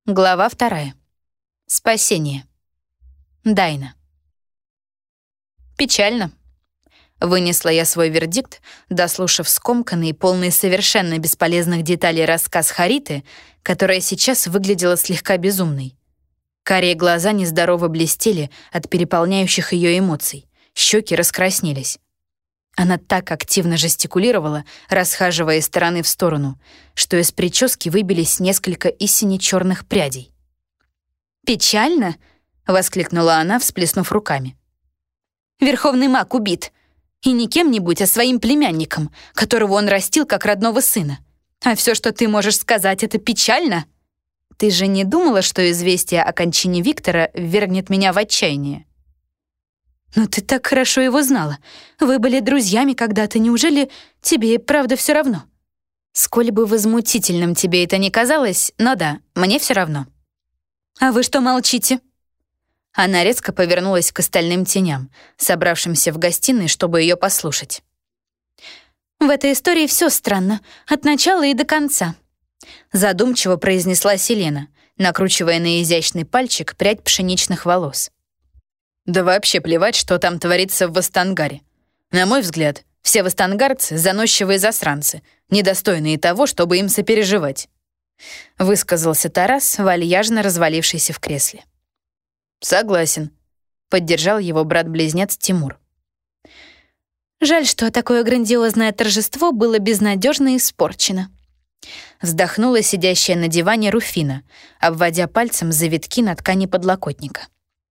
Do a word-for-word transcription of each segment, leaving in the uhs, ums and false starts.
Глава вторая. Спасение. Дайна. Печально. Вынесла я свой вердикт, дослушав скомканный и полный совершенно бесполезных деталей рассказ Хариты, которая сейчас выглядела слегка безумной. Карие глаза нездорово блестели от переполняющих ее эмоций, щеки раскраснелись. Она так активно жестикулировала, расхаживая из стороны в сторону, что из прически выбились несколько истине черных прядей. «Печально?» — воскликнула она, всплеснув руками. «Верховный маг убит. И не кем-нибудь, а своим племянником, которого он растил как родного сына. А все, что ты можешь сказать, это печально? Ты же не думала, что известие о кончине Виктора ввергнет меня в отчаяние?» «Но ты так хорошо его знала. Вы были друзьями когда-то. Неужели тебе, правда, все равно?» «Сколь бы возмутительным тебе это ни казалось, но да, мне все равно». «А вы что молчите?» Она резко повернулась к остальным теням, собравшимся в гостиной, чтобы ее послушать. «В этой истории все странно, от начала и до конца», задумчиво произнесла Селена, накручивая на изящный пальчик прядь пшеничных волос. «Да вообще плевать, что там творится в Востангаре. На мой взгляд, все востангарцы — заносчивые засранцы, недостойные того, чтобы им сопереживать», — высказался Тарас, вальяжно развалившийся в кресле. «Согласен», — поддержал его брат-близнец Тимур. «Жаль, что такое грандиозное торжество было безнадежно испорчено», — вздохнула сидящая на диване Руфина, обводя пальцем завитки на ткани подлокотника.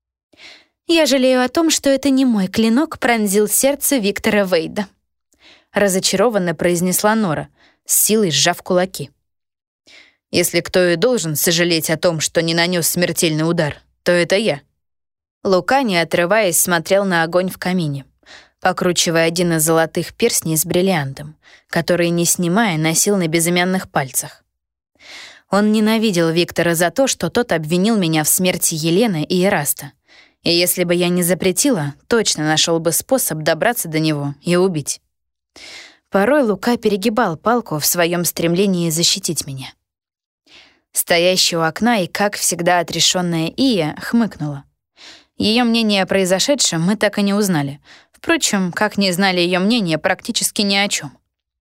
«Я жалею о том, что это не мой клинок пронзил сердце Виктора Вейда», — разочарованно произнесла Нора, с силой сжав кулаки. «Если кто и должен сожалеть о том, что не нанес смертельный удар, то это я». Лука, не отрываясь, смотрел на огонь в камине, покручивая один из золотых перстней с бриллиантом, который, не снимая, носил на безымянных пальцах. Он ненавидел Виктора за то, что тот обвинил меня в смерти Елены и Эраста. И если бы я не запретила, точно нашел бы способ добраться до него и убить. Порой Лука перегибал палку в своем стремлении защитить меня. Стоящая у окна и, как всегда, отрешенная Ия хмыкнула. Ее мнение о произошедшем мы так и не узнали. Впрочем, как не знали ее мнение практически ни о чем.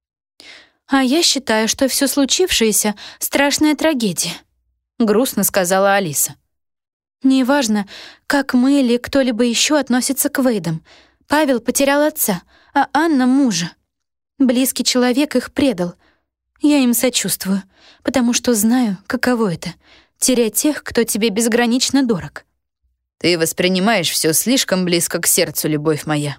«А я считаю, что все случившееся — страшная трагедия», — грустно сказала Алиса. «Неважно, как мы или кто-либо еще относится к Вейдам. Павел потерял отца, а Анна — мужа. Близкий человек их предал. Я им сочувствую, потому что знаю, каково это — терять тех, кто тебе безгранично дорог». «Ты воспринимаешь все слишком близко к сердцу, любовь моя».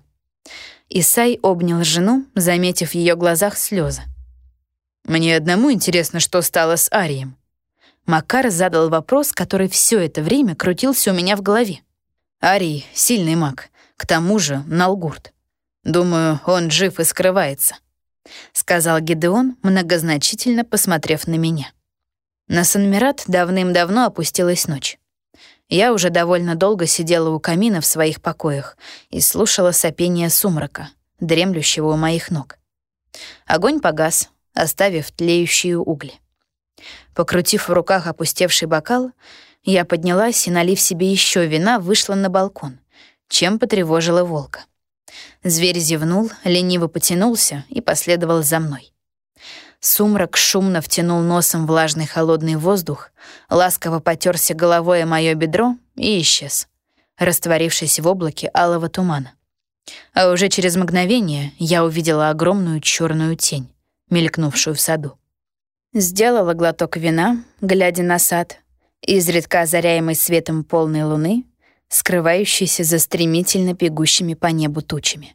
Исай обнял жену, заметив в ее глазах слезы. «Мне одному интересно, что стало с Арием». Макар задал вопрос, который все это время крутился у меня в голове. «Арий — сильный маг, к тому же Налгурт. Думаю, он жив и скрывается», — сказал Гидеон, многозначительно посмотрев на меня. На Санмират давным-давно опустилась ночь. Я уже довольно долго сидела у камина в своих покоях и слушала сопение сумрака, дремлющего у моих ног. Огонь погас, оставив тлеющие угли. Покрутив в руках опустевший бокал, я поднялась и, налив себе еще вина, вышла на балкон, чем потревожила волка. Зверь зевнул, лениво потянулся и последовал за мной. Сумрак шумно втянул носом влажный холодный воздух, ласково потерся головой о мое бедро и исчез, растворившись в облаке алого тумана. А уже через мгновение я увидела огромную черную тень, мелькнувшую в саду. Сделала глоток вина, глядя на сад, изредка озаряемый светом полной луны, скрывающейся за стремительно бегущими по небу тучами.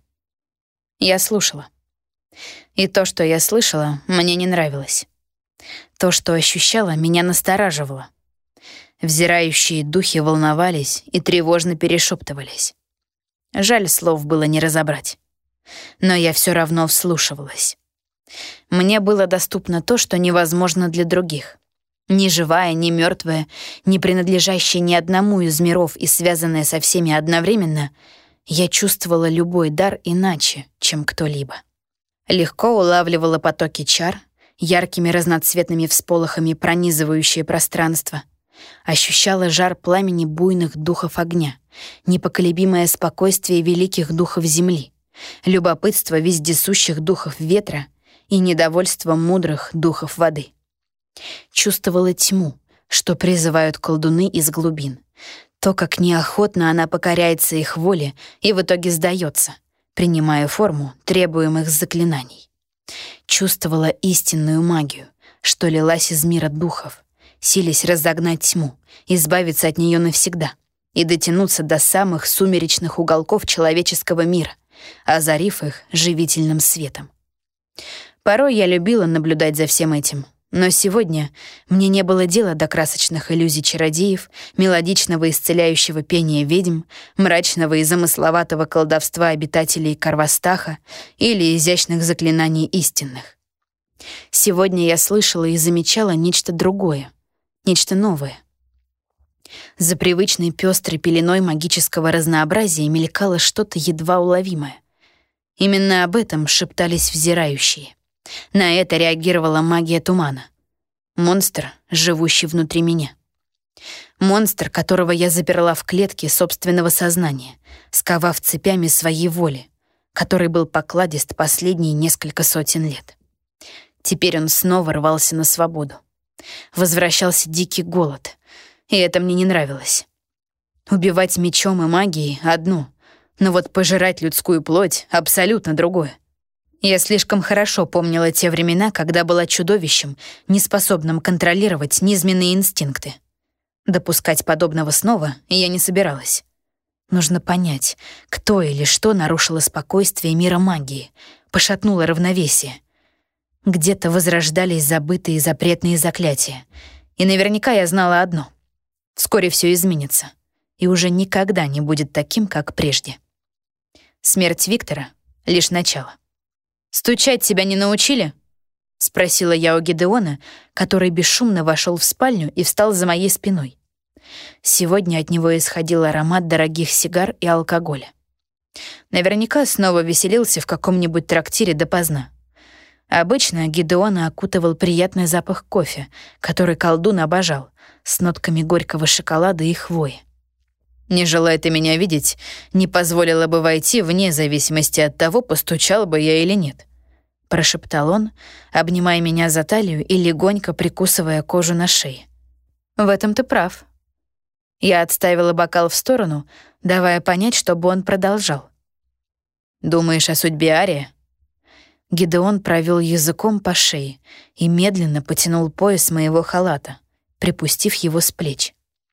Я слушала. И то, что я слышала, мне не нравилось. То, что ощущала, меня настораживало. Взирающие духи волновались и тревожно перешептывались. Жаль, слов было не разобрать. Но я все равно вслушивалась. Мне было доступно то, что невозможно для других. Ни живая, ни мертвая, не принадлежащая ни одному из миров и связанная со всеми одновременно, я чувствовала любой дар иначе, чем кто-либо. Легко улавливала потоки чар, яркими разноцветными всполохами пронизывающие пространство, ощущала жар пламени буйных духов огня, непоколебимое спокойствие великих духов земли, любопытство вездесущих духов ветра и недовольство мудрых духов воды. Чувствовала тьму, что призывают колдуны из глубин, то, как неохотно она покоряется их воле и в итоге сдается, принимая форму требуемых заклинаний. Чувствовала истинную магию, что лилась из мира духов, силясь разогнать тьму, избавиться от нее навсегда и дотянуться до самых сумеречных уголков человеческого мира, озарив их живительным светом. Порой я любила наблюдать за всем этим, но сегодня мне не было дела до красочных иллюзий чародеев, мелодичного исцеляющего пения ведьм, мрачного и замысловатого колдовства обитателей Карвастаха или изящных заклинаний истинных. Сегодня я слышала и замечала нечто другое, нечто новое. За привычной пестрой пеленой магического разнообразия мелькало что-то едва уловимое. Именно об этом шептались взирающие. На это реагировала магия тумана. Монстр, живущий внутри меня. Монстр, которого я заперла в клетке собственного сознания, сковав цепями своей воли, который был покладист последние несколько сотен лет. Теперь он снова рвался на свободу. Возвращался дикий голод, и это мне не нравилось. Убивать мечом и магией — одно, но вот пожирать людскую плоть — абсолютно другое. Я слишком хорошо помнила те времена, когда была чудовищем, неспособным контролировать низменные инстинкты. Допускать подобного снова я не собиралась. Нужно понять, кто или что нарушило спокойствие мира магии, пошатнуло равновесие. Где-то возрождались забытые запретные заклятия. И наверняка я знала одно. Вскоре все изменится. И уже никогда не будет таким, как прежде. Смерть Виктора — лишь начало. «Стучать тебя не научили?» — спросила я у Гидеона, который бесшумно вошел в спальню и встал за моей спиной. Сегодня от него исходил аромат дорогих сигар и алкоголя. Наверняка снова веселился в каком-нибудь трактире допоздна. Обычно Гидеона окутывал приятный запах кофе, который колдун обожал, с нотками горького шоколада и хвои. «Не желая ты меня видеть, не позволила бы войти вне зависимости от того, постучал бы я или нет», — прошептал он, обнимая меня за талию и легонько прикусывая кожу на шее. «В этом ты прав». Я отставила бокал в сторону, давая понять, чтобы он продолжал. «Думаешь о судьбе Ария?» Гидеон провел языком по шее и медленно потянул пояс моего халата, припустив его с плеч.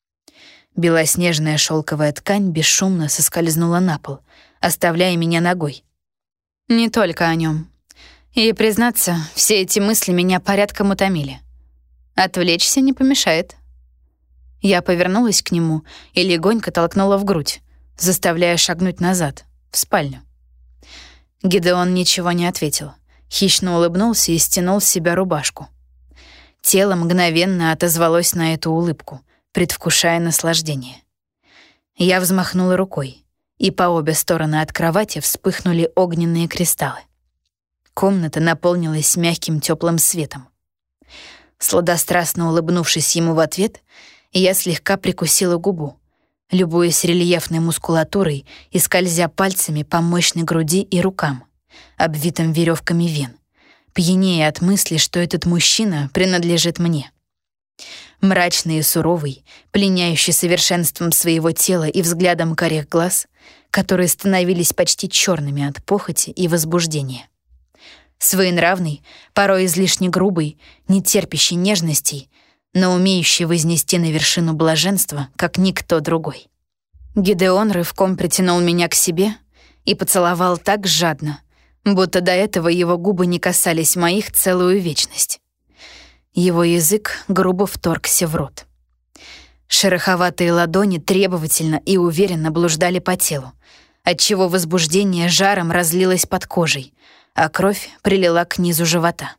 Белоснежная шелковая ткань бесшумно соскользнула на пол, оставляя меня ногой. Не только о нем. И, признаться, все эти мысли меня порядком утомили. Отвлечься не помешает. Я повернулась к нему и легонько толкнула в грудь, заставляя шагнуть назад, в спальню. Гидеон ничего не ответил, хищно улыбнулся и стянул с себя рубашку. Тело мгновенно отозвалось на эту улыбку, предвкушая наслаждение. Я взмахнула рукой, и по обе стороны от кровати вспыхнули огненные кристаллы. Комната наполнилась мягким теплым светом. Сладострастно улыбнувшись ему в ответ, я слегка прикусила губу, любуясь рельефной мускулатурой и скользя пальцами по мощной груди и рукам, обвитым веревками вен, пьянея от мысли, что этот мужчина принадлежит мне. Мрачный и суровый, пленяющий совершенством своего тела и взглядом карих глаз, которые становились почти черными от похоти и возбуждения. Своенравный, порой излишне грубый, не терпящий нежностей, но умеющий вознести на вершину блаженства, как никто другой. Гидеон рывком притянул меня к себе и поцеловал так жадно, будто до этого его губы не касались моих целую вечность. Его язык грубо вторгся в рот. Шероховатые ладони требовательно и уверенно блуждали по телу, отчего возбуждение жаром разлилось под кожей, а кровь прилила к низу живота.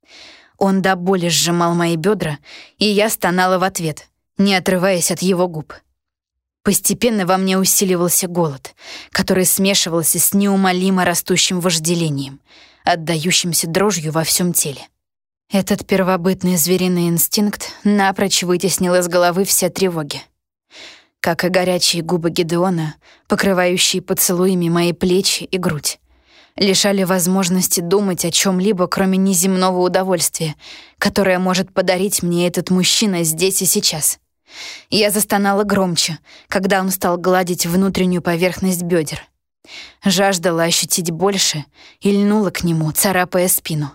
Он до боли сжимал мои бедра, и я стонала в ответ, не отрываясь от его губ. Постепенно во мне усиливался голод, который смешивался с неумолимо растущим вожделением, отдающимся дрожью во всем теле. Этот первобытный звериный инстинкт напрочь вытеснил из головы все тревоги. Как и горячие губы Гидеона, покрывающие поцелуями мои плечи и грудь, лишали возможности думать о чем-либо, кроме неземного удовольствия, которое может подарить мне этот мужчина здесь и сейчас. Я застонала громче, когда он стал гладить внутреннюю поверхность бедер. Жаждала ощутить больше и льнула к нему, царапая спину.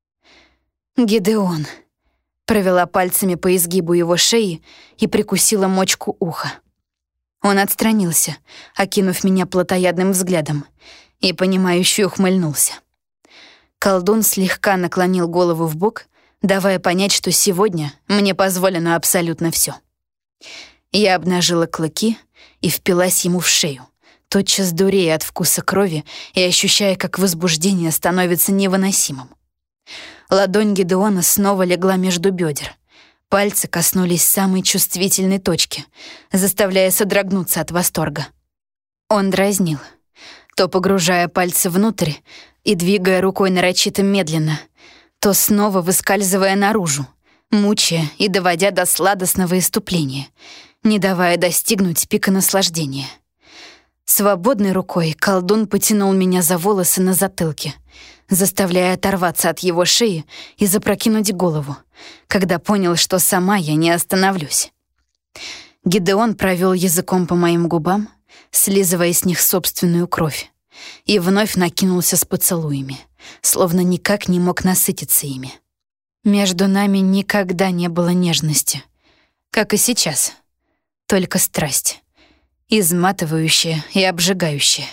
«Гидеон», — провела пальцами по изгибу его шеи и прикусила мочку уха. Он отстранился, окинув меня плотоядным взглядом, и понимающе ухмыльнулся. Колдун слегка наклонил голову вбок, давая понять, что сегодня мне позволено абсолютно все. Я обнажила клыки и впилась ему в шею, тотчас дурея от вкуса крови и ощущая, как возбуждение становится невыносимым. Ладонь Гидеона снова легла между бедер. Пальцы коснулись самой чувствительной точки, заставляя содрогнуться от восторга. Он дразнил, то погружая пальцы внутрь и двигая рукой нарочито медленно, то снова выскальзывая наружу, мучая и доводя до сладостного исступления, не давая достигнуть пика наслаждения. Свободной рукой колдун потянул меня за волосы на затылке, заставляя оторваться от его шеи и запрокинуть голову, когда понял, что сама я не остановлюсь. Гидеон провел языком по моим губам, слизывая с них собственную кровь, и вновь накинулся с поцелуями, словно никак не мог насытиться ими. Между нами никогда не было нежности, как и сейчас, только страсть, изматывающая и обжигающая.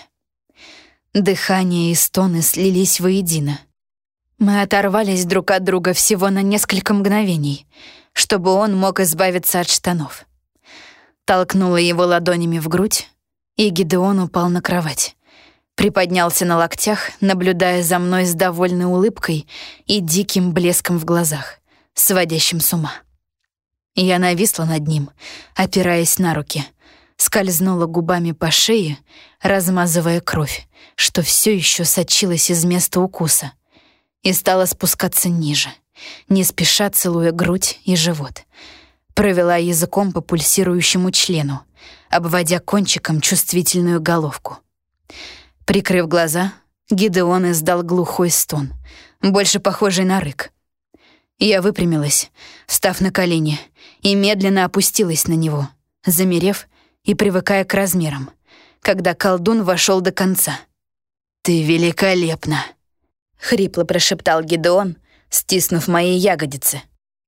Дыхание и стоны слились воедино. Мы оторвались друг от друга всего на несколько мгновений, чтобы он мог избавиться от штанов. Толкнула его ладонями в грудь, и Гидеон упал на кровать. Приподнялся на локтях, наблюдая за мной с довольной улыбкой и диким блеском в глазах, сводящим с ума. Я нависла над ним, опираясь на руки, скользнула губами по шее, размазывая кровь, что все еще сочилась из места укуса, и стала спускаться ниже, не спеша целуя грудь и живот. Провела языком по пульсирующему члену, обводя кончиком чувствительную головку. Прикрыв глаза, Гидеон издал глухой стон, больше похожий на рык. Я выпрямилась, встав на колени, и медленно опустилась на него, замерев и привыкая к размерам, когда колдун вошел до конца. «Ты великолепна!» — хрипло прошептал Гидеон, стиснув мои ягодицы.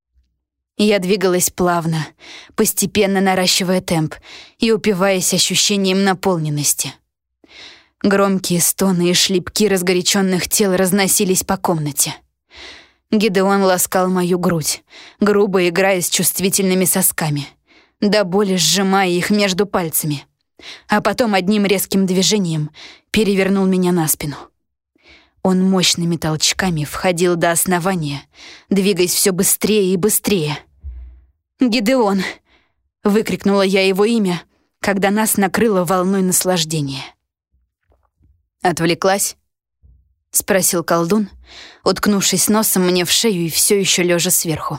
Я двигалась плавно, постепенно наращивая темп и упиваясь ощущением наполненности. Громкие стоны и шлепки разгоряченных тел разносились по комнате. Гидеон ласкал мою грудь, грубо играя с чувствительными сосками, до боли сжимая их между пальцами, а потом одним резким движением перевернул меня на спину. Он мощными толчками входил до основания, двигаясь все быстрее и быстрее. «Гидеон!» — выкрикнула я его имя, когда нас накрыло волной наслаждения. «Отвлеклась?» — спросил колдун, уткнувшись носом мне в шею и все еще лежа сверху.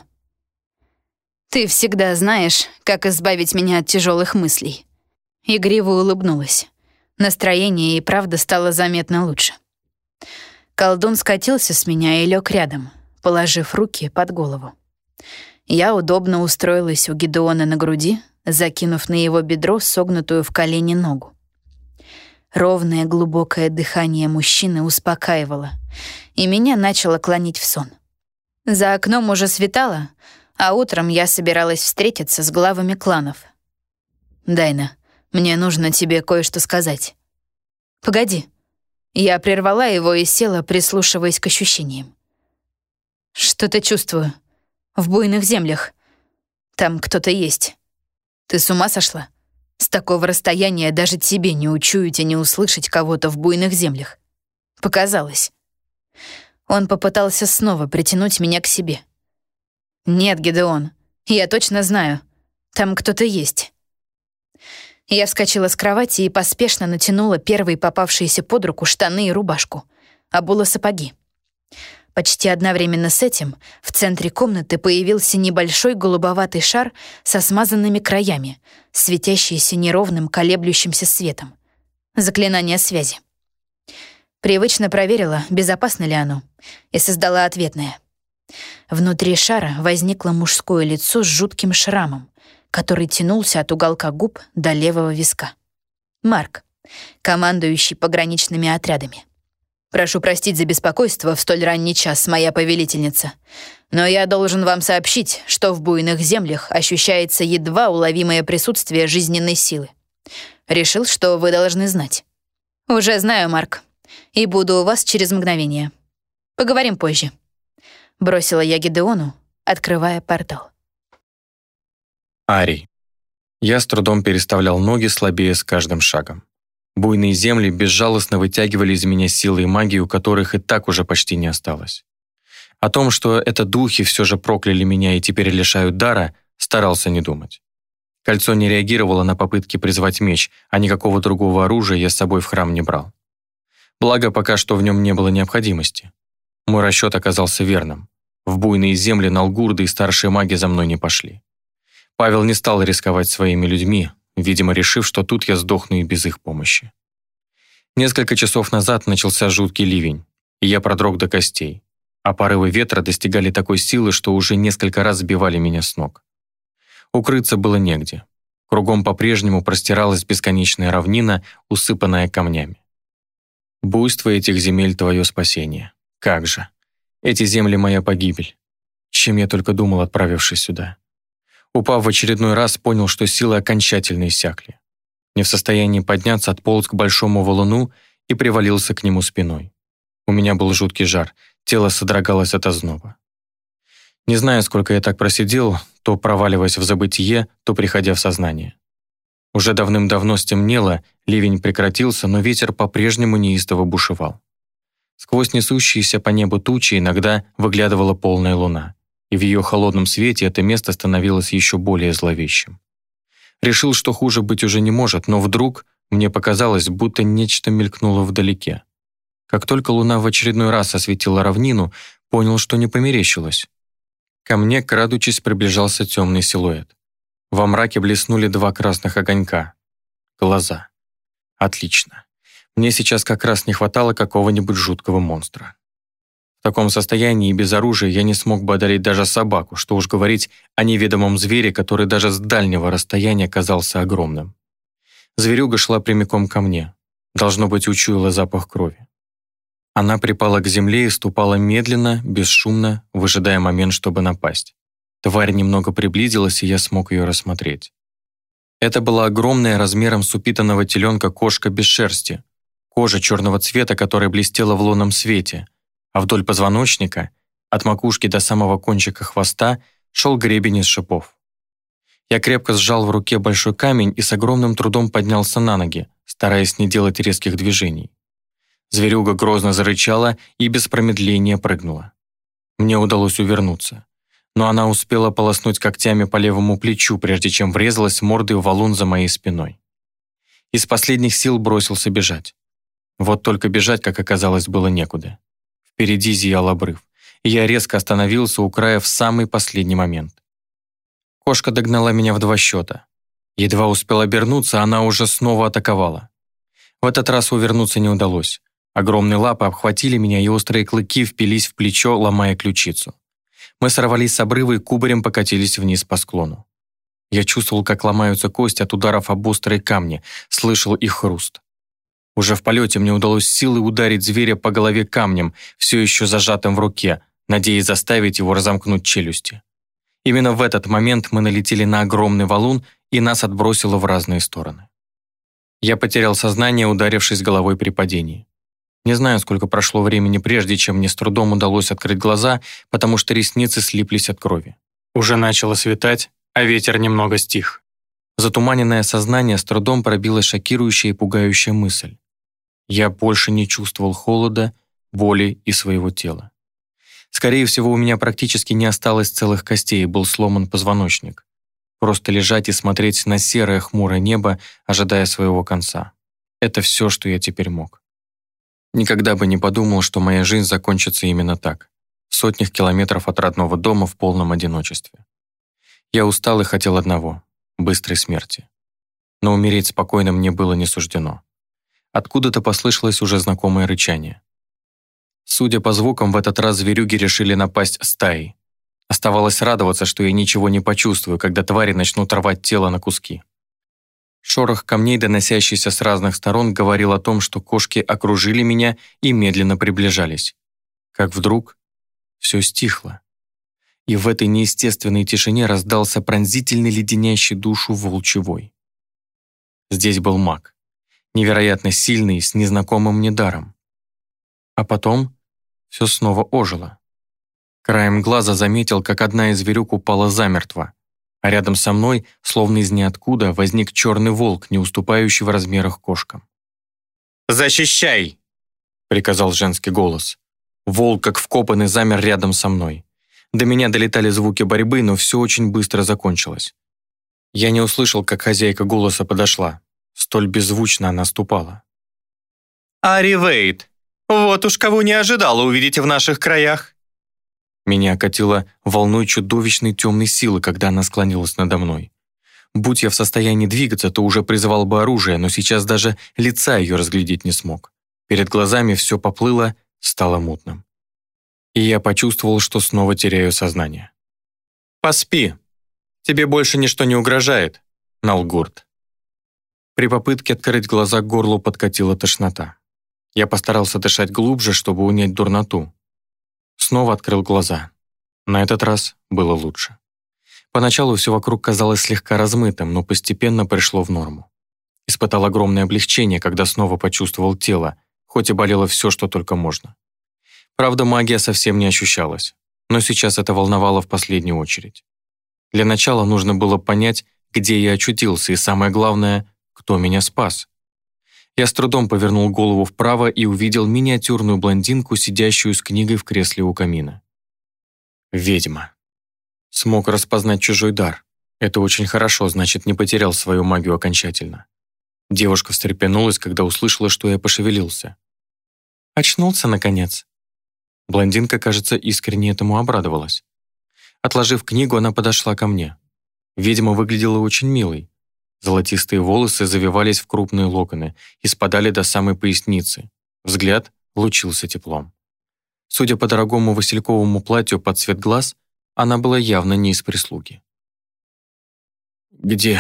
«Ты всегда знаешь, как избавить меня от тяжелых мыслей». Игриво улыбнулась. Настроение и правда стало заметно лучше. Колдун скатился с меня и лег рядом, положив руки под голову. Я удобно устроилась у Гидеона на груди, закинув на его бедро согнутую в колени ногу. Ровное глубокое дыхание мужчины успокаивало, и меня начало клонить в сон. За окном уже светало, а утром я собиралась встретиться с главами кланов. «Дайна, мне нужно тебе кое-что сказать». «Погоди». Я прервала его и села, прислушиваясь к ощущениям. «Что-то чувствую. В буйных землях. Там кто-то есть. Ты с ума сошла? С такого расстояния даже тебе не учуять и не услышать кого-то в буйных землях. Показалось». Он попытался снова притянуть меня к себе. «Нет, Гидеон, я точно знаю. Там кто-то есть». Я вскочила с кровати и поспешно натянула первые попавшиеся под руку штаны и рубашку, обула сапоги. Почти одновременно с этим в центре комнаты появился небольшой голубоватый шар со смазанными краями, светящийся неровным колеблющимся светом. Заклинание связи. Привычно проверила, безопасно ли оно, и создала ответное. Внутри шара возникло мужское лицо с жутким шрамом, который тянулся от уголка губ до левого виска. Марк, командующий пограничными отрядами. «Прошу простить за беспокойство в столь ранний час, моя повелительница, но я должен вам сообщить, что в буйных землях ощущается едва уловимое присутствие жизненной силы. Решил, что вы должны знать». «Уже знаю, Марк, и буду у вас через мгновение. Поговорим позже», — бросила я Гидеону, открывая портал. Арий. Я с трудом переставлял ноги, слабее с каждым шагом. Буйные земли безжалостно вытягивали из меня силы и магию, которых и так уже почти не осталось. О том, что это духи все же прокляли меня и теперь лишают дара, старался не думать. Кольцо не реагировало на попытки призвать меч, а никакого другого оружия я с собой в храм не брал. Благо, пока что в нем не было необходимости. Мой расчет оказался верным. В буйные земли налгурды и старшие маги за мной не пошли. Павел не стал рисковать своими людьми, видимо, решив, что тут я сдохну и без их помощи. Несколько часов назад начался жуткий ливень, и я продрог до костей, а порывы ветра достигали такой силы, что уже несколько раз сбивали меня с ног. Укрыться было негде. Кругом по-прежнему простиралась бесконечная равнина, усыпанная камнями. Буйство этих земель — твое спасение. Как же! Эти земли — моя погибель. Чем я только думал, отправившись сюда. Упав в очередной раз, понял, что силы окончательно иссякли. Не в состоянии подняться, отполз к большому валуну и привалился к нему спиной. У меня был жуткий жар, тело содрогалось от озноба. Не знаю, сколько я так просидел, то проваливаясь в забытие, то приходя в сознание. Уже давным-давно стемнело, ливень прекратился, но ветер по-прежнему неистово бушевал. Сквозь несущиеся по небу тучи иногда выглядывала полная луна, и в ее холодном свете это место становилось еще более зловещим. Решил, что хуже быть уже не может, но вдруг мне показалось, будто нечто мелькнуло вдалеке. Как только луна в очередной раз осветила равнину, понял, что не померещилось. Ко мне, крадучись, приближался темный силуэт. Во мраке блеснули два красных огонька. Глаза. Отлично. Мне сейчас как раз не хватало какого-нибудь жуткого монстра. В таком состоянии и без оружия я не смог бы одолеть даже собаку, что уж говорить о неведомом звере, который даже с дальнего расстояния казался огромным. Зверюга шла прямиком ко мне. Должно быть, учуяла запах крови. Она припала к земле и ступала медленно, бесшумно, выжидая момент, чтобы напасть. Тварь немного приблизилась, и я смог ее рассмотреть. Это была огромная размером с упитанного теленка кошка без шерсти, кожа черного цвета, которая блестела в лунном свете, а вдоль позвоночника, от макушки до самого кончика хвоста, шел гребень из шипов. Я крепко сжал в руке большой камень и с огромным трудом поднялся на ноги, стараясь не делать резких движений. Зверюга грозно зарычала и без промедления прыгнула. Мне удалось увернуться, но она успела полоснуть когтями по левому плечу, прежде чем врезалась мордой в валун за моей спиной. Из последних сил бросился бежать. Вот только бежать, как оказалось, было некуда. Впереди зиял обрыв, и я резко остановился у края в самый последний момент. Кошка догнала меня в два счета. Едва успел обернуться, она уже снова атаковала. В этот раз увернуться не удалось. Огромные лапы обхватили меня, и острые клыки впились в плечо, ломая ключицу. Мы сорвались с обрыва и кубарем покатились вниз по склону. Я чувствовал, как ломаются кости от ударов об острые камни, слышал их хруст. Уже в полете мне удалось силой ударить зверя по голове камнем, все еще зажатым в руке, надеясь заставить его разомкнуть челюсти. Именно в этот момент мы налетели на огромный валун, и нас отбросило в разные стороны. Я потерял сознание, ударившись головой при падении. Не знаю, сколько прошло времени прежде, чем мне с трудом удалось открыть глаза, потому что ресницы слиплись от крови. Уже начало светать, а ветер немного стих. В затуманенное сознание с трудом пробилась шокирующая и пугающая мысль. Я больше не чувствовал холода, боли и своего тела. Скорее всего, у меня практически не осталось целых костей, и был сломан позвоночник. Просто лежать и смотреть на серое хмурое небо, ожидая своего конца. Это все, что я теперь мог. Никогда бы не подумал, что моя жизнь закончится именно так. в сотнях километров от родного дома в полном одиночестве. Я устал и хотел одного — быстрой смерти. Но умереть спокойно мне было не суждено. Откуда-то послышалось уже знакомое рычание. Судя по звукам, в этот раз зверюги решили напасть стаей. Оставалось радоваться, что я ничего не почувствую, когда твари начнут рвать тело на куски. Шорох камней, доносящийся с разных сторон, говорил о том, что кошки окружили меня и медленно приближались. Как вдруг все стихло. И в этой неестественной тишине раздался пронзительный леденящий душу волчий вой. Здесь был маг, невероятно сильный, с незнакомым мне даром. А потом все снова ожило. Краем глаза заметил, как одна из зверюк упала замертво, а рядом со мной, словно из ниоткуда, возник черный волк, не уступающий в размерах кошкам. «Защищай!» — приказал женский голос. Волк, как вкопанный, замер рядом со мной. До меня долетали звуки борьбы, но все очень быстро закончилось. Я не услышал, как хозяйка голоса подошла. Столь беззвучно она ступала. «Ари Вейд, вот уж кого не ожидала увидеть в наших краях!» Меня окатило волной чудовищной темной силы, когда она склонилась надо мной. Будь я в состоянии двигаться, то уже призывал бы оружие, но сейчас даже лица ее разглядеть не смог. Перед глазами все поплыло, стало мутным. И я почувствовал, что снова теряю сознание. «Поспи! Тебе больше ничто не угрожает», — Налгурт. При попытке открыть глаза к горлу подкатила тошнота. Я постарался дышать глубже, чтобы унять дурноту. Снова открыл глаза. На этот раз было лучше. Поначалу все вокруг казалось слегка размытым, но постепенно пришло в норму. Испытал огромное облегчение, когда снова почувствовал тело, хоть и болело все, что только можно. Правда, магия совсем не ощущалась, но сейчас это волновало в последнюю очередь. Для начала нужно было понять, где я очутился, и самое главное, кто меня спас. Я с трудом повернул голову вправо и увидел миниатюрную блондинку, сидящую с книгой в кресле у камина. Ведьма. Смог распознать чужой дар. Это очень хорошо, значит, не потерял свою магию окончательно. Девушка встрепенулась, когда услышала, что я пошевелился. «Очнулся, наконец?» Блондинка, кажется, искренне этому обрадовалась. Отложив книгу, она подошла ко мне. Ведьма выглядела очень милой. Золотистые волосы завивались в крупные локоны и спадали до самой поясницы. Взгляд лучился теплом. Судя по дорогому васильковому платью под цвет глаз, она была явно не из прислуги. «Где?»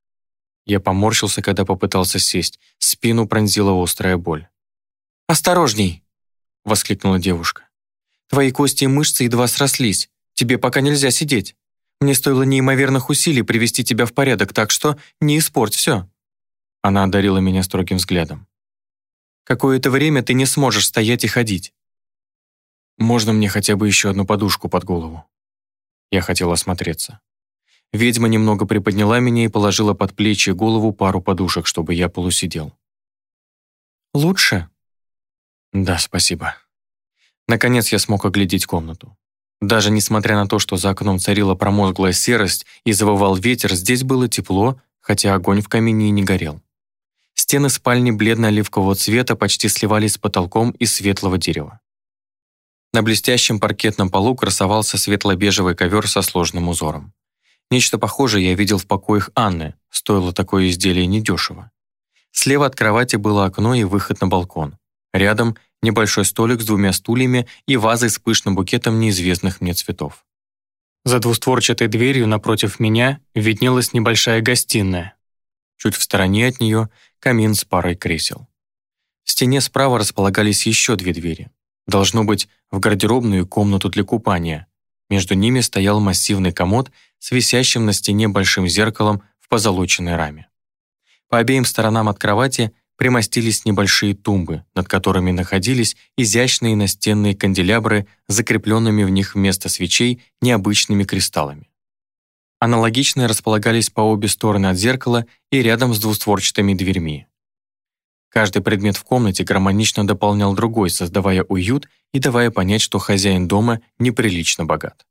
Я поморщился, когда попытался сесть. Спину пронзила острая боль. «Осторожней!» — воскликнула девушка. «Твои кости и мышцы едва срослись. Тебе пока нельзя сидеть. Мне стоило неимоверных усилий привести тебя в порядок, так что не испорть все». Она одарила меня строгим взглядом. «Какое-то время ты не сможешь стоять и ходить. Можно мне хотя бы еще одну подушку под голову?» Я хотел осмотреться. Ведьма немного приподняла меня и положила под плечи и голову пару подушек, чтобы я полусидел. «Лучше?» «Да, спасибо». Наконец я смог оглядеть комнату. Даже несмотря на то, что за окном царила промозглая серость и завывал ветер, здесь было тепло, хотя огонь в камине и не горел. Стены спальни бледно-оливкового цвета почти сливались с потолком из светлого дерева. На блестящем паркетном полу красовался светло-бежевый ковер со сложным узором. Нечто похожее я видел в покоях Анны, стоило такое изделие недешево. Слева от кровати было окно и выход на балкон. Рядом небольшой столик с двумя стульями и вазой с пышным букетом неизвестных мне цветов. За двустворчатой дверью напротив меня виднелась небольшая гостиная. Чуть в стороне от нее камин с парой кресел. В стене справа располагались еще две двери. Должно быть, в гардеробную и комнату для купания. Между ними стоял массивный комод с висящим на стене большим зеркалом в позолоченной раме. По обеим сторонам от кровати примостились небольшие тумбы, над которыми находились изящные настенные канделябры с закрепленными в них вместо свечей необычными кристаллами. Аналогично располагались по обе стороны от зеркала и рядом с двустворчатыми дверьми. Каждый предмет в комнате гармонично дополнял другой, создавая уют и давая понять, что хозяин дома неприлично богат.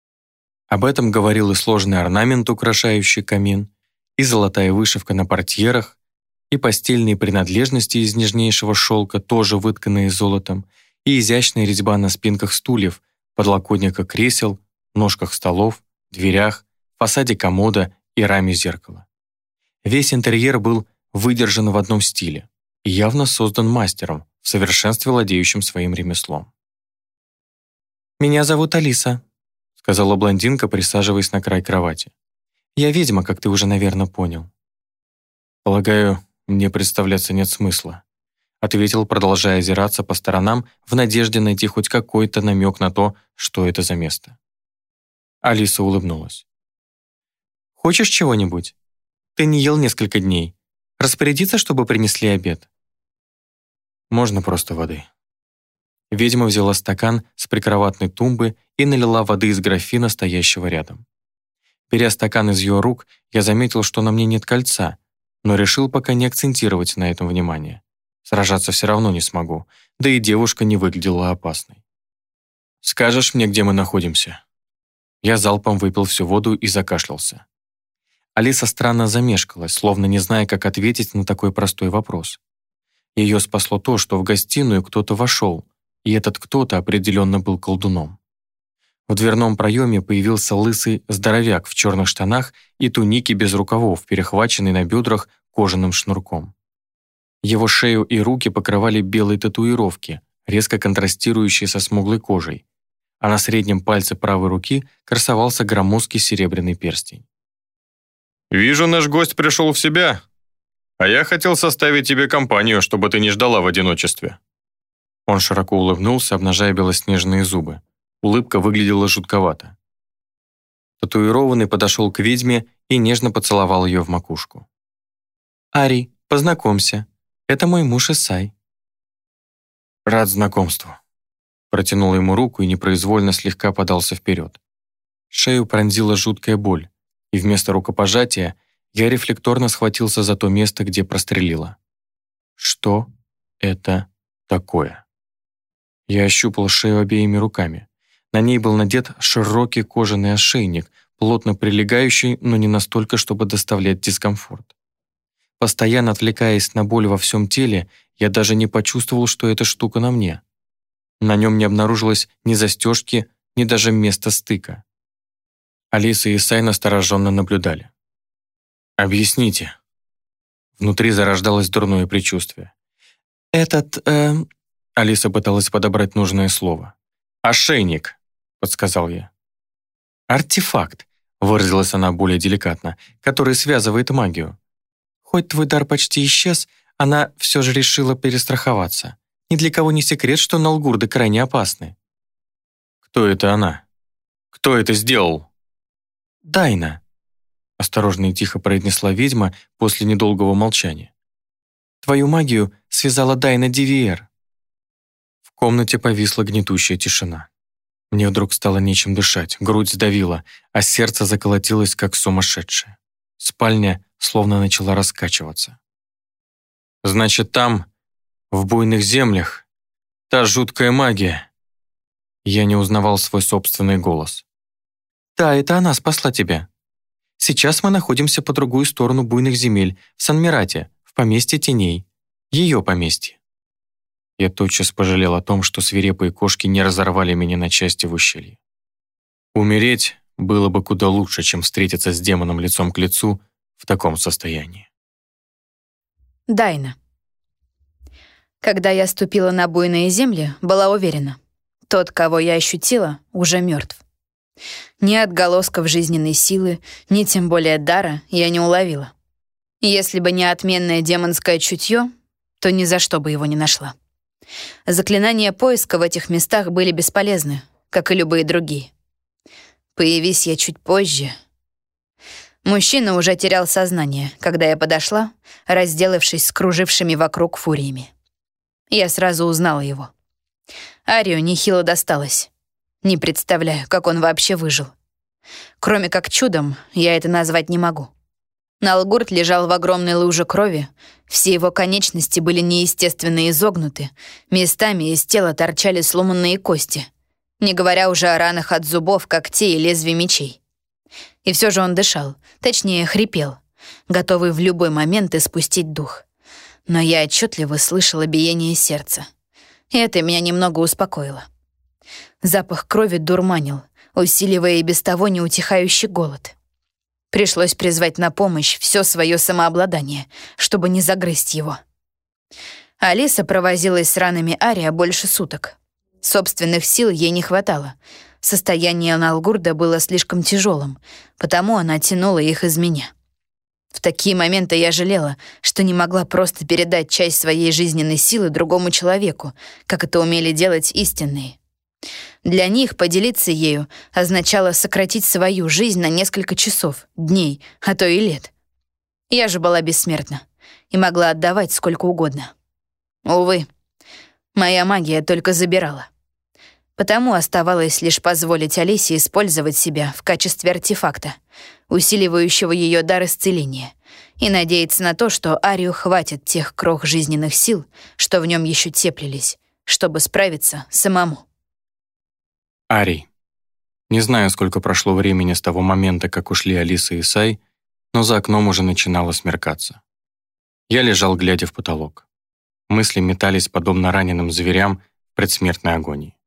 Об этом говорил и сложный орнамент, украшающий камин, и золотая вышивка на портьерах, и постельные принадлежности из нежнейшего шелка, тоже вытканные золотом, и изящная резьба на спинках стульев, подлокотниках кресел, ножках столов, дверях, фасаде комода и раме зеркала. Весь интерьер был выдержан в одном стиле и явно создан мастером, в совершенстве владеющим своим ремеслом. «Меня зовут Алиса», — сказала блондинка, присаживаясь на край кровати. «Я ведьма, как ты уже, наверное, понял». «Полагаю, мне представляться нет смысла», — ответил, продолжая озираться по сторонам в надежде найти хоть какой-то намек на то, что это за место. Алиса улыбнулась. «Хочешь чего-нибудь? Ты не ел несколько дней. Распорядиться, чтобы принесли обед?» «Можно просто воды». Ведьма взяла стакан с прикроватной тумбы и налила воды из графина, стоящего рядом. Беря стакан из ее рук, я заметил, что на мне нет кольца, но решил пока не акцентировать на этом внимание. Сражаться все равно не смогу, да и девушка не выглядела опасной. «Скажешь мне, где мы находимся?» Я залпом выпил всю воду и закашлялся. Алиса странно замешкалась, словно не зная, как ответить на такой простой вопрос. Ее спасло то, что в гостиную кто-то вошел, и этот кто-то определенно был колдуном. В дверном проеме появился лысый здоровяк в черных штанах и тунике без рукавов, перехваченный на бедрах кожаным шнурком. Его шею и руки покрывали белые татуировки, резко контрастирующие со смуглой кожей, а на среднем пальце правой руки красовался громоздкий серебряный перстень. «Вижу, наш гость пришел в себя, а я хотел составить тебе компанию, чтобы ты не ждала в одиночестве». Он широко улыбнулся, обнажая белоснежные зубы. Улыбка выглядела жутковато. Татуированный подошел к ведьме и нежно поцеловал ее в макушку. «Ари, познакомься. Это мой муж Исай». «Рад знакомству». Протянул ему руку и непроизвольно слегка подался вперед. Шею пронзила жуткая боль, и вместо рукопожатия я рефлекторно схватился за то место, где прострелило. Что это такое? Я ощупал шею обеими руками. На ней был надет широкий кожаный ошейник, плотно прилегающий, но не настолько, чтобы доставлять дискомфорт. Постоянно отвлекаясь на боль во всем теле, я даже не почувствовал, что эта штука на мне. На нем не обнаружилось ни застежки, ни даже места стыка. Алиса и Исай настороженно наблюдали. «Объясните». Внутри зарождалось дурное предчувствие. «Этот, э...» Алиса пыталась подобрать нужное слово. «Ошейник», — подсказал я. «Артефакт», — выразилась она более деликатно, «который связывает магию. Хоть твой дар почти исчез, она все же решила перестраховаться. Ни для кого не секрет, что налгурды крайне опасны». «Кто это она? Кто это сделал?» «Дайна», — осторожно и тихо произнесла ведьма после недолгого молчания. «Твою магию связала Дайна Дивиер». В комнате повисла гнетущая тишина. Мне вдруг стало нечем дышать, грудь сдавила, а сердце заколотилось, как сумасшедшее. Спальня словно начала раскачиваться. «Значит, там, в буйных землях, та жуткая магия». Я не узнавал свой собственный голос. «Да, это она спасла тебя. Сейчас мы находимся по другую сторону буйных земель, в Санмирате, в поместье теней. Ее поместье». Я тотчас пожалел о том, что свирепые кошки не разорвали меня на части в ущелье. Умереть было бы куда лучше, чем встретиться с демоном лицом к лицу в таком состоянии. Дайна. Когда я ступила на буйные земли, была уверена, тот, кого я ощутила, уже мертв. Ни отголосков жизненной силы, ни тем более дара я не уловила. Если бы не отменное демонское чутье, то ни за что бы его не нашла. Заклинания поиска в этих местах были бесполезны, как и любые другие. Появись я чуть позже. Мужчина уже терял сознание, когда я подошла, разделавшись с кружившими вокруг фуриями. Я сразу узнала его. Арию нехило досталось. Не представляю, как он вообще выжил. Кроме как чудом, я это назвать не могу. Налгурд лежал в огромной луже крови, все его конечности были неестественно изогнуты, местами из тела торчали сломанные кости, не говоря уже о ранах от зубов, когтей и лезвий мечей. И все же он дышал, точнее, хрипел, готовый в любой момент испустить дух. Но я отчетливо слышала биение сердца. И это меня немного успокоило. Запах крови дурманил, усиливая и без того неутихающий голод. Пришлось призвать на помощь все свое самообладание, чтобы не загрызть его. Алиса провозилась с ранами Ария больше суток. Собственных сил ей не хватало. Состояние Налгурда было слишком тяжелым, потому она тянула их из меня. В такие моменты я жалела, что не могла просто передать часть своей жизненной силы другому человеку, как это умели делать истинные. Для них поделиться ею означало сократить свою жизнь на несколько часов, дней, а то и лет. Я же была бессмертна и могла отдавать сколько угодно. Увы, моя магия только забирала. Потому оставалось лишь позволить Алисе использовать себя в качестве артефакта, усиливающего ее дар исцеления, и надеяться на то, что Арию хватит тех крох жизненных сил, что в нем еще теплились, чтобы справиться самому. Арий. Не знаю, сколько прошло времени с того момента, как ушли Алиса и Сай, но за окном уже начинало смеркаться. Я лежал, глядя в потолок. Мысли метались, подобно раненым зверям в предсмертной агонии.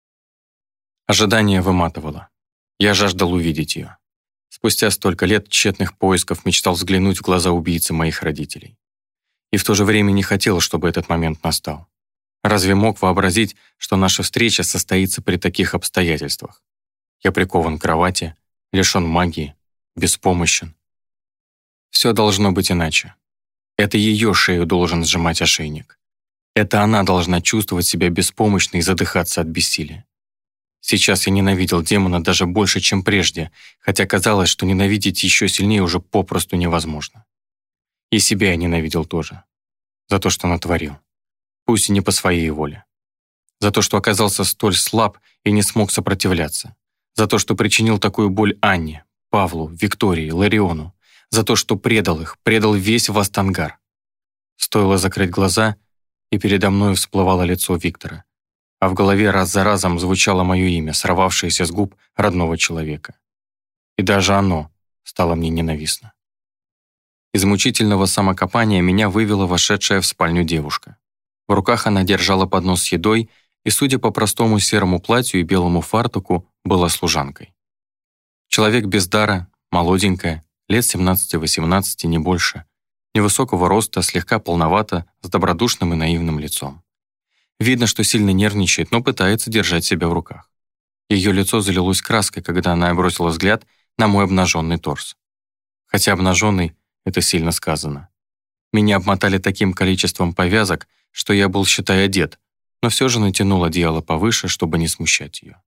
Ожидание выматывало. Я жаждал увидеть ее. Спустя столько лет тщетных поисков мечтал взглянуть в глаза убийцы моих родителей. И в то же время не хотел, чтобы этот момент настал. Разве мог вообразить, что наша встреча состоится при таких обстоятельствах? Я прикован к кровати, лишен магии, беспомощен. Все должно быть иначе. Это ее шею должен сжимать ошейник. Это она должна чувствовать себя беспомощной и задыхаться от бессилия. Сейчас я ненавидел демона даже больше, чем прежде, хотя казалось, что ненавидеть еще сильнее уже попросту невозможно. И себя я ненавидел тоже. За то, что натворил. Пусть и не по своей воле. За то, что оказался столь слаб и не смог сопротивляться. За то, что причинил такую боль Анне, Павлу, Виктории, Лариону. За то, что предал их, предал весь Вастангар. Стоило закрыть глаза, и передо мной всплывало лицо Виктора, а в голове раз за разом звучало мое имя, сорвавшееся с губ родного человека. И даже оно стало мне ненавистно. Из мучительного самокопания меня вывела вошедшая в спальню девушка. В руках она держала поднос с едой и, судя по простому серому платью и белому фартуку, была служанкой. Человек без дара, молоденькая, лет семнадцати-восемнадцати, не больше, невысокого роста, слегка полновата, с добродушным и наивным лицом. Видно, что сильно нервничает, но пытается держать себя в руках. Ее лицо залилось краской, когда она бросила взгляд на мой обнаженный торс. Хотя обнаженный — это сильно сказано. Меня обмотали таким количеством повязок, что я был, считай, одет, но все же натянул одеяло повыше, чтобы не смущать ее.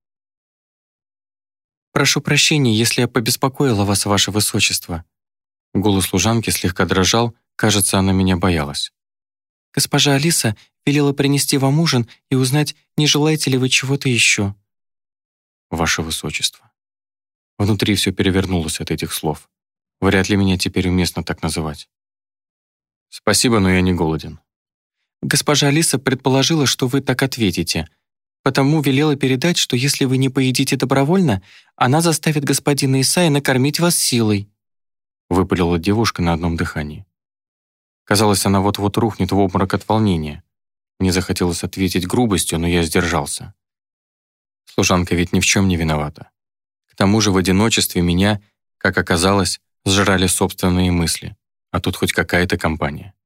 «Прошу прощения, если я побеспокоила вас, ваше высочество». Голос служанки слегка дрожал, кажется, она меня боялась. «Госпожа Алиса велела принести вам ужин и узнать, не желаете ли вы чего-то еще». «Ваше высочество». Внутри все перевернулось от этих слов. Вряд ли меня теперь уместно так называть. «Спасибо, но я не голоден». «Госпожа Алиса предположила, что вы так ответите, потому велела передать, что если вы не поедите добровольно, она заставит господина Исаия накормить вас силой», выпалила девушка на одном дыхании. Казалось, она вот-вот рухнет в обморок от волнения. Мне захотелось ответить грубостью, но я сдержался. Служанка ведь ни в чем не виновата. К тому же в одиночестве меня, как оказалось, сжирали собственные мысли, а тут хоть какая-то компания.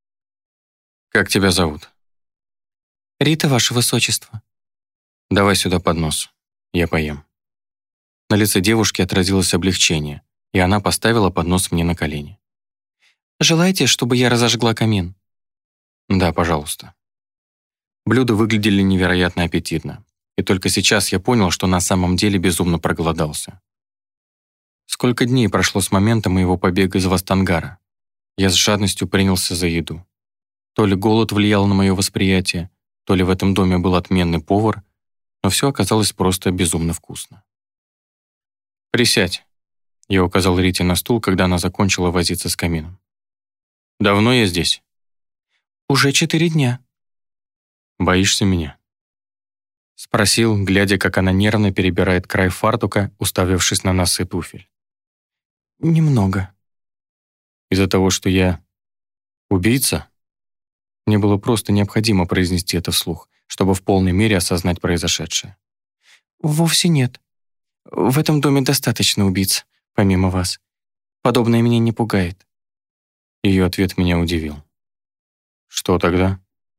«Как тебя зовут?» «Рита, ваше высочество». «Давай сюда поднос, я поем». На лице девушки отразилось облегчение, и она поставила поднос мне на колени. «Желаете, чтобы я разожгла камин?» «Да, пожалуйста». Блюда выглядели невероятно аппетитно, и только сейчас я понял, что на самом деле безумно проголодался. Сколько дней прошло с момента моего побега из Вастангара. Я с жадностью принялся за еду. То ли голод влиял на мое восприятие, то ли в этом доме был отменный повар, но все оказалось просто безумно вкусно. «Присядь», — я указал Рите на стул, когда она закончила возиться с камином. «Давно я здесь?» «Уже четыре дня». «Боишься меня?» Спросил, глядя, как она нервно перебирает край фартука, уставившись на носы туфель. «Немного». «Из-за того, что я убийца?» Мне было просто необходимо произнести это вслух, чтобы в полной мере осознать произошедшее. «Вовсе нет. В этом доме достаточно убийц, помимо вас. Подобное меня не пугает». Ее ответ меня удивил. «Что тогда?»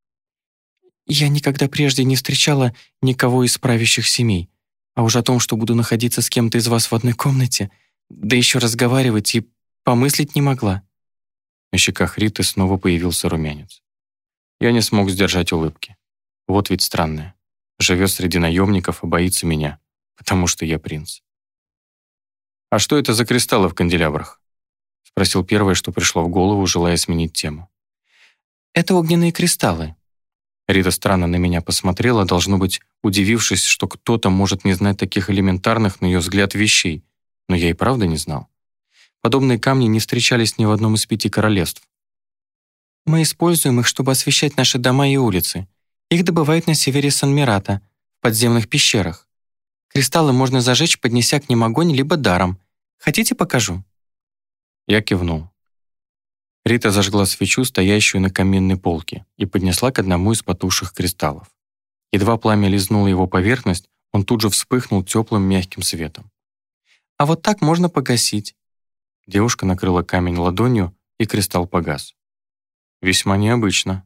«Я никогда прежде не встречала никого из правящих семей, а уж о том, что буду находиться с кем-то из вас в одной комнате, да еще разговаривать, и помыслить не могла». На щеках Риты снова появился румянец. Я не смог сдержать улыбки. Вот ведь странное. Живет среди наемников и боится меня, потому что я принц. «А что это за кристаллы в канделябрах?» — спросил первое, что пришло в голову, желая сменить тему. «Это огненные кристаллы». Рита странно на меня посмотрела, должно быть, удивившись, что кто-то может не знать таких элементарных, на ее взгляд, вещей, но я и правда не знал. Подобные камни не встречались ни в одном из пяти королевств. «Мы используем их, чтобы освещать наши дома и улицы. Их добывают на севере Сан-Мирата, в подземных пещерах. Кристаллы можно зажечь, поднеся к ним огонь, либо даром. Хотите, покажу?» Я кивнул. Рита зажгла свечу, стоящую на каминной полке, и поднесла к одному из потухших кристаллов. Едва пламя лизнуло его поверхность, он тут же вспыхнул теплым мягким светом. «А вот так можно погасить». Девушка накрыла камень ладонью, и кристалл погас. Весьма необычно.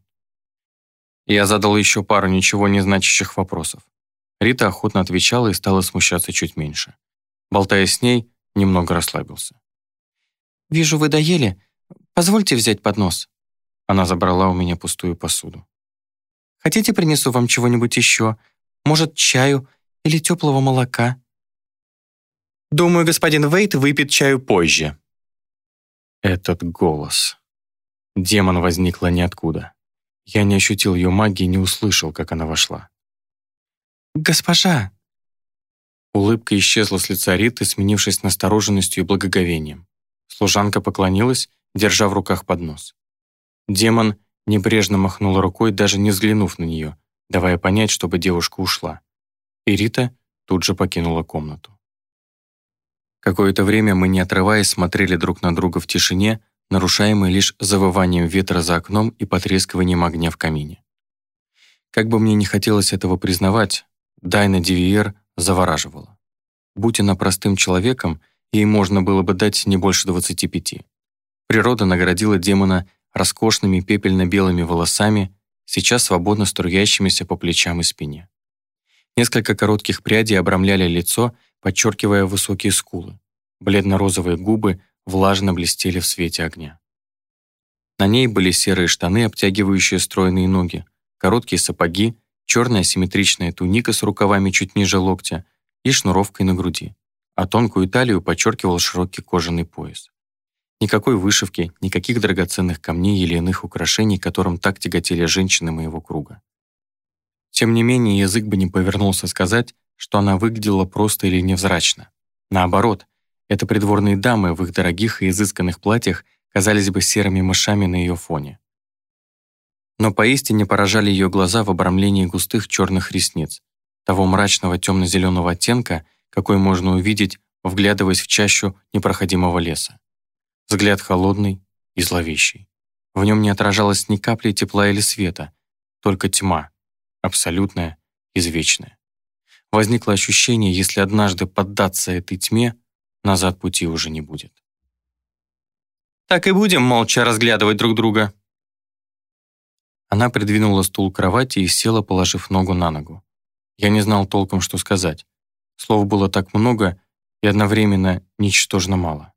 Я задал еще пару ничего не значащих вопросов. Рита охотно отвечала и стала смущаться чуть меньше. Болтая с ней, немного расслабился. «Вижу, вы доели. Позвольте взять поднос». Она забрала у меня пустую посуду. «Хотите, принесу вам чего-нибудь еще? Может, чаю или теплого молока?» «Думаю, господин Вейт выпьет чаю позже». Этот голос. Демон возникла ниоткуда. Я не ощутил ее магии, не услышал, как она вошла. «Госпожа!» Улыбка исчезла с лица Риты, сменившись настороженностью и благоговением. Служанка поклонилась, держа в руках поднос. Демон небрежно махнул рукой, даже не взглянув на нее, давая понять, чтобы девушка ушла. И Рита тут же покинула комнату. Какое-то время мы, не отрываясь, смотрели друг на друга в тишине, нарушаемой лишь завыванием ветра за окном и потрескиванием огня в камине. Как бы мне не хотелось этого признавать, Дайна Дивиер завораживала. Будь она простым человеком, ей можно было бы дать не больше двадцати пяти. Природа наградила демона роскошными пепельно-белыми волосами, сейчас свободно струящимися по плечам и спине. Несколько коротких прядей обрамляли лицо, подчеркивая высокие скулы. Бледно-розовые губы влажно блестели в свете огня. На ней были серые штаны, обтягивающие стройные ноги, короткие сапоги, черная симметричная туника с рукавами чуть ниже локтя и шнуровкой на груди, а тонкую талию подчеркивал широкий кожаный пояс. Никакой вышивки, никаких драгоценных камней или иных украшений, которым так тяготели женщины моего круга. Тем не менее, язык бы не повернулся сказать, что она выглядела просто или невзрачно. Наоборот, это придворные дамы в их дорогих и изысканных платьях казались бы серыми мышами на ее фоне. Но поистине поражали ее глаза в обрамлении густых черных ресниц, того мрачного темно-зеленого оттенка, какой можно увидеть, вглядываясь в чащу непроходимого леса. Взгляд холодный и зловещий. В нем не отражалось ни капли тепла или света, только тьма, абсолютная, извечная. Возникло ощущение, если однажды поддаться этой тьме, назад пути уже не будет. «Так и будем молча разглядывать друг друга». Она придвинула стул к кровати и села, положив ногу на ногу. Я не знал толком, что сказать. Слов было так много и одновременно ничтожно мало.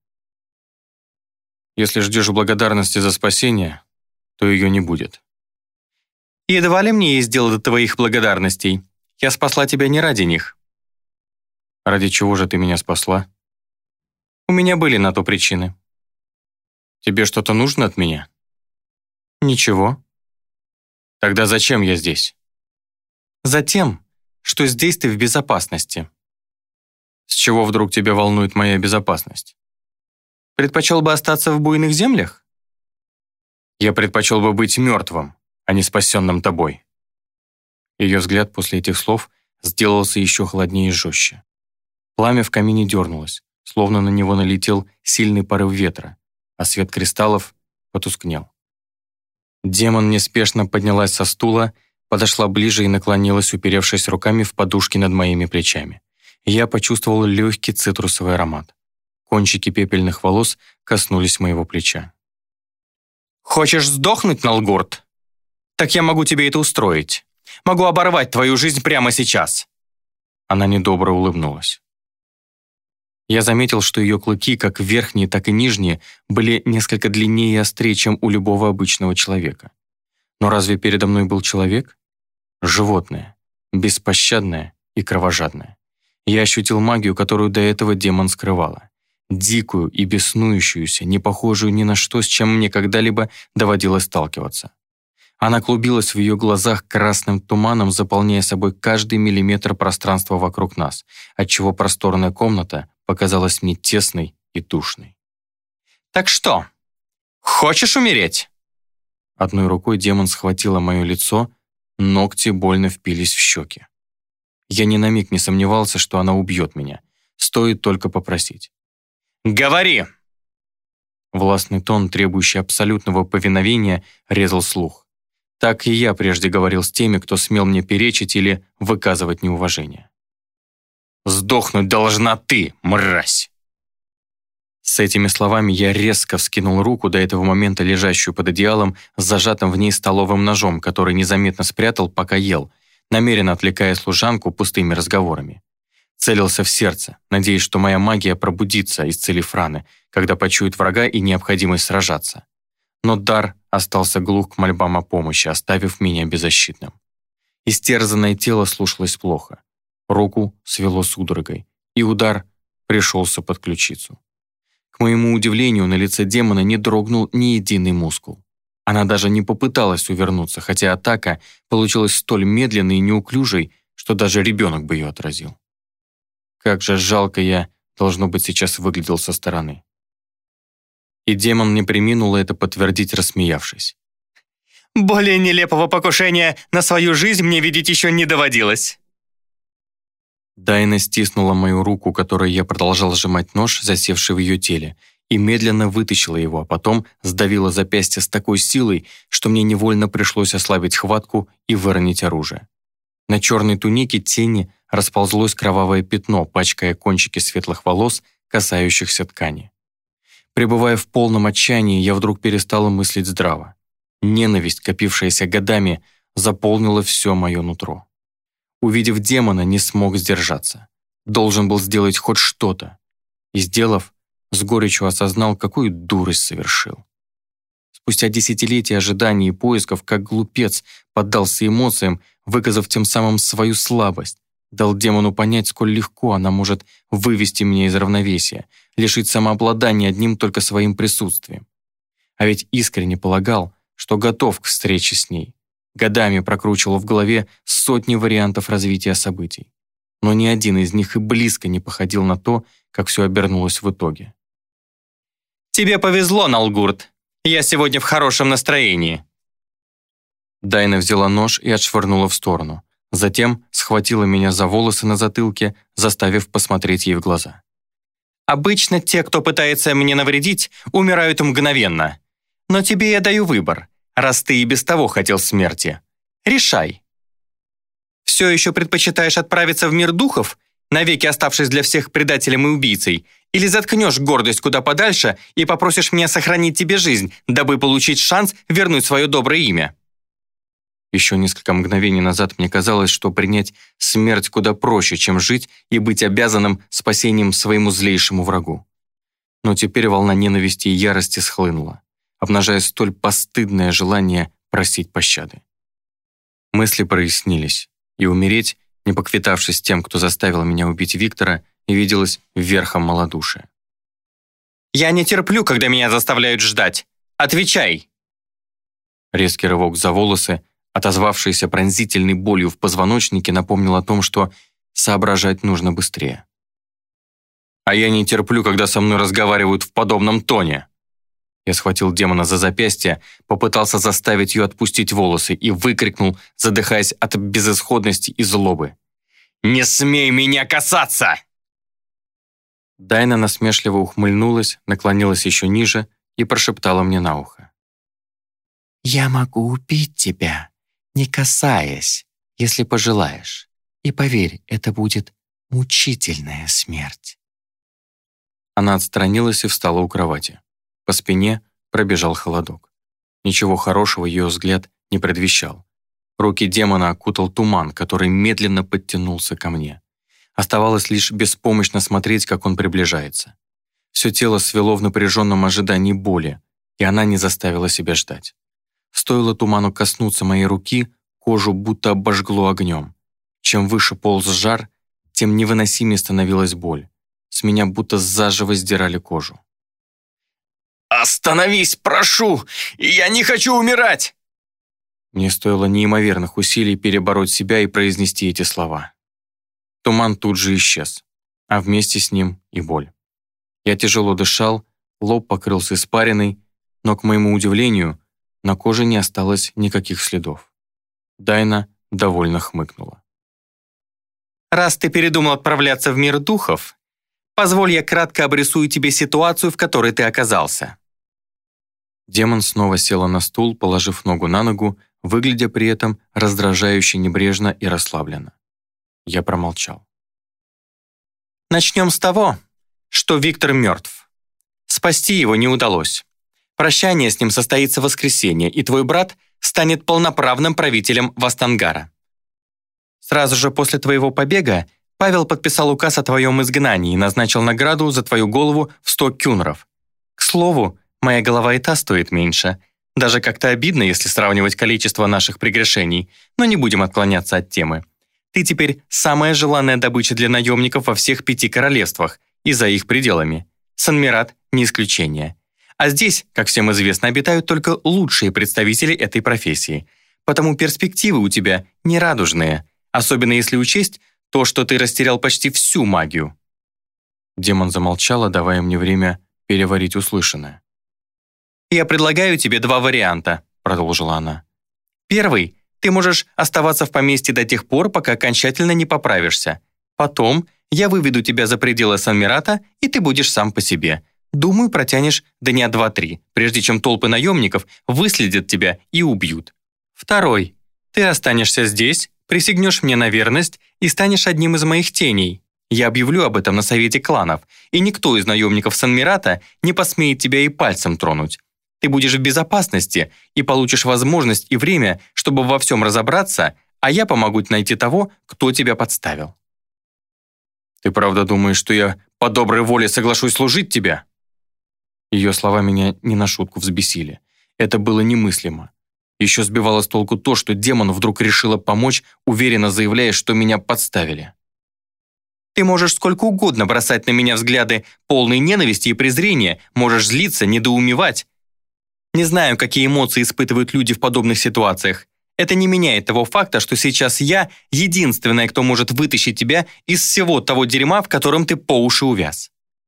Если ждешь благодарности за спасение, то ее не будет. «Едва ли мне есть дело до твоих благодарностей. Я спасла тебя не ради них». «Ради чего же ты меня спасла?» «У меня были на то причины». «Тебе что-то нужно от меня?» «Ничего». «Тогда зачем я здесь?» «Затем, что здесь ты в безопасности». «С чего вдруг тебя волнует моя безопасность?» «Предпочел бы остаться в буйных землях?» «Я предпочел бы быть мертвым, а не спасенным тобой». Ее взгляд после этих слов сделался еще холоднее и жестче. Пламя в камине дернулось, словно на него налетел сильный порыв ветра, а свет кристаллов потускнел. Демон неспешно поднялась со стула, подошла ближе и наклонилась, уперевшись руками в подушки над моими плечами. Я почувствовал легкий цитрусовый аромат. Кончики пепельных волос коснулись моего плеча. «Хочешь сдохнуть, Налгурт? Так я могу тебе это устроить. Могу оборвать твою жизнь прямо сейчас». Она недобро улыбнулась. Я заметил, что ее клыки, как верхние, так и нижние, были несколько длиннее и острее, чем у любого обычного человека. Но разве передо мной был человек? Животное, беспощадное и кровожадное. Я ощутил магию, которую до этого демон скрывала. Дикую и беснующуюся, не похожую ни на что, с чем мне когда-либо доводилось сталкиваться. Она клубилась в ее глазах красным туманом, заполняя собой каждый миллиметр пространства вокруг нас, отчего просторная комната показалась мне тесной и душной. «Так что, хочешь умереть?» Одной рукой демон схватила мое лицо, ногти больно впились в щеки. Я ни на миг не сомневался, что она убьет меня. Стоит только попросить. «Говори!» Властный тон, требующий абсолютного повиновения, резал слух. Так и я прежде говорил с теми, кто смел мне перечить или выказывать неуважение. «Сдохнуть должна ты, мразь!» С этими словами я резко вскинул руку, до этого момента лежащую под одеялом, с зажатым в ней столовым ножом, который незаметно спрятал, пока ел, намеренно отвлекая служанку пустыми разговорами. Целился в сердце, надеясь, что моя магия пробудится, исцелив раны, когда почует врага и необходимость сражаться. Но дар остался глух к мольбам о помощи, оставив меня беззащитным. Истерзанное тело слушалось плохо. Руку свело судорогой, и удар пришелся под ключицу. К моему удивлению, на лице демона не дрогнул ни единый мускул. Она даже не попыталась увернуться, хотя атака получилась столь медленной и неуклюжей, что даже ребенок бы ее отразил. Как же жалко я, должно быть, сейчас выглядел со стороны. И демон не преминул это подтвердить, рассмеявшись. «Более нелепого покушения на свою жизнь мне видеть еще не доводилось». Дайна стиснула мою руку, которой я продолжал сжимать нож, засевший в ее теле, и медленно вытащила его, а потом сдавила запястье с такой силой, что мне невольно пришлось ослабить хватку и выронить оружие. На черной тунике тени расползлось кровавое пятно, пачкая кончики светлых волос, касающихся ткани. Пребывая в полном отчаянии, я вдруг перестала мыслить здраво. Ненависть, копившаяся годами, заполнила все мое нутро. Увидев демона, не смог сдержаться. Должен был сделать хоть что-то. И, сделав, с горечью осознал, какую дурость совершил. Спустя десятилетия ожиданий и поисков, как глупец, поддался эмоциям, выказав тем самым свою слабость, дал демону понять, сколь легко она может вывести меня из равновесия, лишить самообладания одним только своим присутствием. А ведь искренне полагал, что готов к встрече с ней. Годами прокручивал в голове сотни вариантов развития событий. Но ни один из них и близко не походил на то, как все обернулось в итоге. «Тебе повезло, Налгурт. Я сегодня в хорошем настроении». Дайна взяла нож и отшвырнула в сторону. Затем схватила меня за волосы на затылке, заставив посмотреть ей в глаза. «Обычно те, кто пытается мне навредить, умирают мгновенно. Но тебе я даю выбор, раз ты и без того хотел смерти. Решай. Все еще предпочитаешь отправиться в мир духов, навеки оставшись для всех предателем и убийцей, или заткнешь гордость куда подальше и попросишь меня сохранить тебе жизнь, дабы получить шанс вернуть свое доброе имя?» Еще несколько мгновений назад мне казалось, что принять смерть куда проще, чем жить и быть обязанным спасением своему злейшему врагу. Но теперь волна ненависти и ярости схлынула, обнажая столь постыдное желание просить пощады. Мысли прояснились, и умереть, не поквитавшись с тем, кто заставил меня убить Виктора, виделось верхом малодушия. «Я не терплю, когда меня заставляют ждать. Отвечай!» Резкий рывок за волосы, отозвавшийся пронзительной болью в позвоночнике, напомнил о том, что соображать нужно быстрее. «А я не терплю, когда со мной разговаривают в подобном тоне!» Я схватил демона за запястье, попытался заставить ее отпустить волосы и выкрикнул, задыхаясь от безысходности и злобы. «Не смей меня касаться!» Дайна насмешливо ухмыльнулась, наклонилась еще ниже и прошептала мне на ухо. «Я могу убить тебя, не касаясь, если пожелаешь. И поверь, это будет мучительная смерть». Она отстранилась и встала у кровати. По спине пробежал холодок. Ничего хорошего ее взгляд не предвещал. Руки демона окутал туман, который медленно подтянулся ко мне. Оставалось лишь беспомощно смотреть, как он приближается. Все тело свело в напряженном ожидании боли, и она не заставила себя ждать. Стоило туману коснуться моей руки, кожу будто обожгло огнем. Чем выше полз жар, тем невыносимее становилась боль. С меня будто заживо сдирали кожу. «Остановись, прошу! Я не хочу умирать!» Мне стоило неимоверных усилий перебороть себя и произнести эти слова. Туман тут же исчез, а вместе с ним и боль. Я тяжело дышал, лоб покрылся испариной, но, к моему удивлению, на коже не осталось никаких следов. Дайна довольно хмыкнула. «Раз ты передумал отправляться в мир духов, позволь я кратко обрисую тебе ситуацию, в которой ты оказался». Демон снова села на стул, положив ногу на ногу, выглядя при этом раздражающе небрежно и расслабленно. Я промолчал. «Начнем с того, что Виктор мертв. Спасти его не удалось. Прощание с ним состоится в воскресенье, и твой брат станет полноправным правителем Вастангара. Сразу же после твоего побега Павел подписал указ о твоем изгнании и назначил награду за твою голову в сто кюнров. К слову, моя голова и та стоит меньше. Даже как-то обидно, если сравнивать количество наших прегрешений, но не будем отклоняться от темы. Ты теперь самая желанная добыча для наемников во всех пяти королевствах и за их пределами. Санмират не исключение. А здесь, как всем известно, обитают только лучшие представители этой профессии. Потому перспективы у тебя нерадужные, особенно если учесть то, что ты растерял почти всю магию». Демон замолчала, давая мне время переварить услышанное. «Я предлагаю тебе два варианта», — продолжила она. «Первый. Ты можешь оставаться в поместье до тех пор, пока окончательно не поправишься. Потом я выведу тебя за пределы Санмирата, и ты будешь сам по себе. Думаю, протянешь дня два-три, прежде чем толпы наемников выследят тебя и убьют. Второй. Ты останешься здесь, присягнешь мне на верность и станешь одним из моих теней. Я объявлю об этом на совете кланов, и никто из наемников Санмирата не посмеет тебя и пальцем тронуть. Ты будешь в безопасности и получишь возможность и время, чтобы во всем разобраться, а я помогу найти того, кто тебя подставил». «Ты правда думаешь, что я по доброй воле соглашусь служить тебе?» Ее слова меня не на шутку взбесили. Это было немыслимо. Еще сбивало с толку то, что демон вдруг решила помочь, уверенно заявляя, что меня подставили. «Ты можешь сколько угодно бросать на меня взгляды полной ненависти и презрения, можешь злиться, недоумевать. Не знаю, какие эмоции испытывают люди в подобных ситуациях. Это не меняет того факта, что сейчас я единственная, кто может вытащить тебя из всего того дерьма, в котором ты по уши увяз».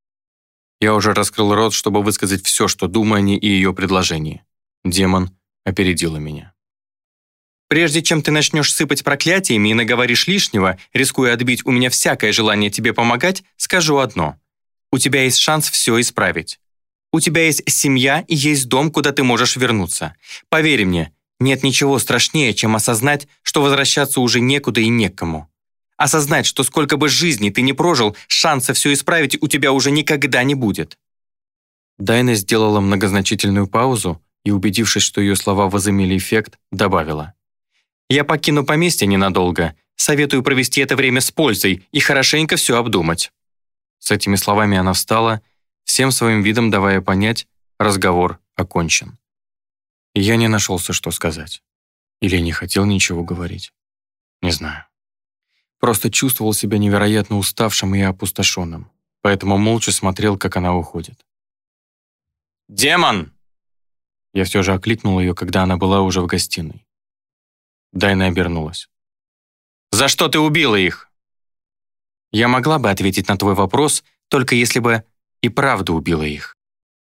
Я уже раскрыл рот, чтобы высказать все, что думаю о ней и ее предложении. Демон опередила меня. «Прежде чем ты начнешь сыпать проклятиями и наговоришь лишнего, рискуя отбить у меня всякое желание тебе помогать, скажу одно. У тебя есть шанс все исправить. У тебя есть семья и есть дом, куда ты можешь вернуться. Поверь мне, нет ничего страшнее, чем осознать, что возвращаться уже некуда и некому. Осознать, что сколько бы жизней ты ни прожил, шанса все исправить у тебя уже никогда не будет». Дайна сделала многозначительную паузу и, убедившись, что ее слова возымели эффект, добавила. «Я покину поместье ненадолго. Советую провести это время с пользой и хорошенько все обдумать». С этими словами она встала, всем своим видом давая понять, разговор окончен. И я не нашелся, что сказать. Или не хотел ничего говорить. Не знаю. Просто чувствовал себя невероятно уставшим и опустошенным, поэтому молча смотрел, как она уходит. «Демон!» Я все же окликнул ее, когда она была уже в гостиной. Дайна обернулась. «За что ты убила их?» Я могла бы ответить на твой вопрос, только если бы и правда убила их.